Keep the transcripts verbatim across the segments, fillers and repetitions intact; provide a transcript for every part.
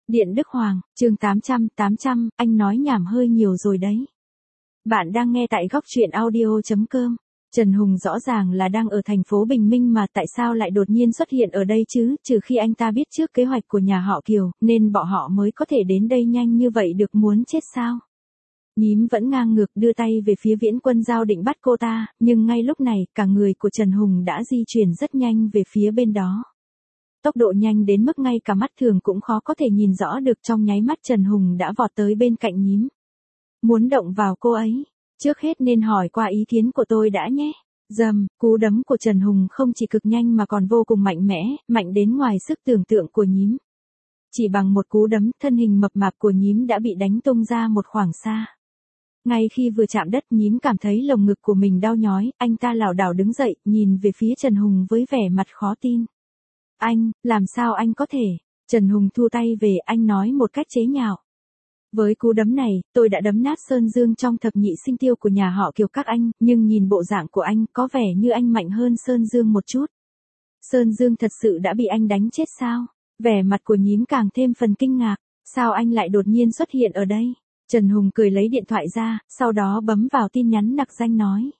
Điện Đức Hoàng, chương tám trăm, tám trăm, anh nói nhảm hơi nhiều rồi đấy. Bạn đang nghe tại góc truyện audio chấm com. Trần Hùng rõ ràng là đang ở thành phố Bình Minh mà tại sao lại đột nhiên xuất hiện ở đây chứ, trừ khi anh ta biết trước kế hoạch của nhà họ Kiều, nên bọn họ mới có thể đến đây nhanh như vậy được, muốn chết sao? Nhím vẫn ngang ngược đưa tay về phía Viễn Quân Giao định bắt cô ta, nhưng ngay lúc này, cả người của Trần Hùng đã di chuyển rất nhanh về phía bên đó. Tốc độ nhanh đến mức ngay cả mắt thường cũng khó có thể nhìn rõ được, trong nháy mắt Trần Hùng đã vọt tới bên cạnh nhím. Muốn động vào cô ấy, trước hết nên hỏi qua ý kiến của tôi đã nhé. Dầm, cú đấm của Trần Hùng không chỉ cực nhanh mà còn vô cùng mạnh mẽ, mạnh đến ngoài sức tưởng tượng của nhím. Chỉ bằng một cú đấm, thân hình mập mạp của nhím đã bị đánh tung ra một khoảng xa. Ngay khi vừa chạm đất, nhím cảm thấy lồng ngực của mình đau nhói, anh ta lảo đảo đứng dậy, nhìn về phía Trần Hùng với vẻ mặt khó tin. Anh, làm sao anh có thể? Trần Hùng thu tay về, anh nói một cách chế nhạo. Với cú đấm này, tôi đã đấm nát Sơn Dương trong thập nhị sinh tiêu của nhà họ Kiều các anh, nhưng nhìn bộ dạng của anh, có vẻ như anh mạnh hơn Sơn Dương một chút. Sơn Dương thật sự đã bị anh đánh chết sao? Vẻ mặt của nhím càng thêm phần kinh ngạc, sao anh lại đột nhiên xuất hiện ở đây? Trần Hùng cười lấy điện thoại ra, sau đó bấm vào tin nhắn nặc danh nói.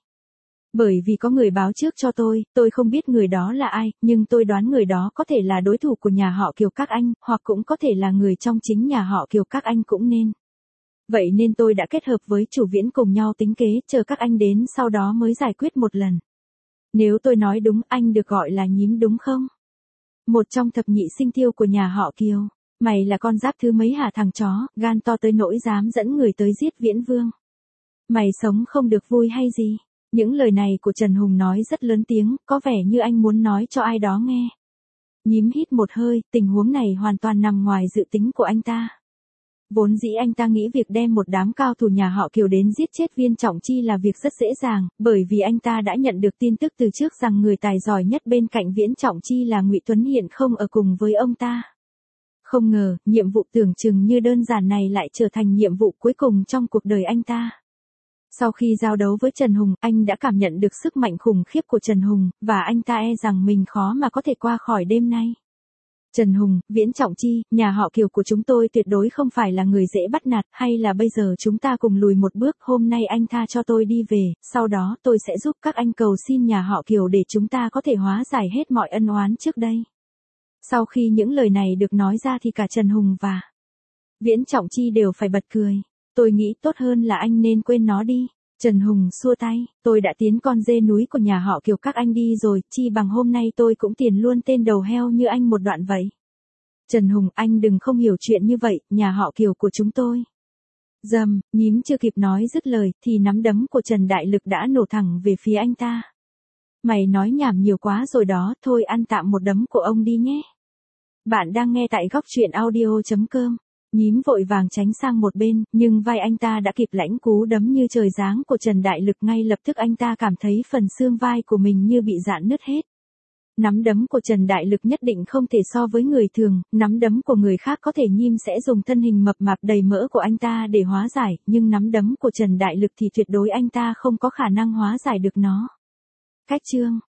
Bởi vì có người báo trước cho tôi, tôi không biết người đó là ai, nhưng tôi đoán người đó có thể là đối thủ của nhà họ Kiều các anh, hoặc cũng có thể là người trong chính nhà họ Kiều các anh cũng nên. Vậy nên tôi đã kết hợp với chủ Viễn cùng nhau tính kế, chờ các anh đến sau đó mới giải quyết một lần. Nếu tôi nói đúng, anh được gọi là nhím đúng không? Một trong thập nhị sinh tiêu của nhà họ Kiều. Mày là con giáp thứ mấy hả thằng chó, gan to tới nỗi dám dẫn người tới giết Viễn Vương. Mày sống không được vui hay gì? Những lời này của Trần Hùng nói rất lớn tiếng, có vẻ như anh muốn nói cho ai đó nghe. Nhím hít một hơi, tình huống này hoàn toàn nằm ngoài dự tính của anh ta. Vốn dĩ anh ta nghĩ việc đem một đám cao thủ nhà họ Kiều đến giết chết Viên Trọng Chi là việc rất dễ dàng, bởi vì anh ta đã nhận được tin tức từ trước rằng người tài giỏi nhất bên cạnh Viễn Trọng Chi là Ngụy Tuấn hiện không ở cùng với ông ta. Không ngờ, nhiệm vụ tưởng chừng như đơn giản này lại trở thành nhiệm vụ cuối cùng trong cuộc đời anh ta. Sau khi giao đấu với Trần Hùng, anh đã cảm nhận được sức mạnh khủng khiếp của Trần Hùng, và anh ta e rằng mình khó mà có thể qua khỏi đêm nay. Trần Hùng, Viễn Trọng Chi, nhà họ Kiều của chúng tôi tuyệt đối không phải là người dễ bắt nạt, hay là bây giờ chúng ta cùng lùi một bước, hôm nay anh tha cho tôi đi về, sau đó tôi sẽ giúp các anh cầu xin nhà họ Kiều để chúng ta có thể hóa giải hết mọi ân oán trước đây. Sau khi những lời này được nói ra thì cả Trần Hùng và Viễn Trọng Chi đều phải bật cười. Tôi nghĩ tốt hơn là anh nên quên nó đi. Trần Hùng xua tay, tôi đã tiến con dê núi của nhà họ Kiều các anh đi rồi, chi bằng hôm nay tôi cũng tiền luôn tên đầu heo như anh một đoạn vậy. Trần Hùng, anh đừng không hiểu chuyện như vậy, nhà họ Kiều của chúng tôi. Dầm, nhím chưa kịp nói dứt lời, thì nắm đấm của Trần Đại Lực đã nổ thẳng về phía anh ta. Mày nói nhảm nhiều quá rồi đó, thôi ăn tạm một đấm của ông đi nhé. Bạn đang nghe tại góc truyện audio chấm com. Nhím vội vàng tránh sang một bên, nhưng vai anh ta đã kịp lãnh cú đấm như trời giáng của Trần Đại Lực, ngay lập tức anh ta cảm thấy phần xương vai của mình như bị rạn nứt hết. Nắm đấm của Trần Đại Lực nhất định không thể so với người thường, nắm đấm của người khác có thể nhím sẽ dùng thân hình mập mạp đầy mỡ của anh ta để hóa giải, nhưng nắm đấm của Trần Đại Lực thì tuyệt đối anh ta không có khả năng hóa giải được nó. Cách chương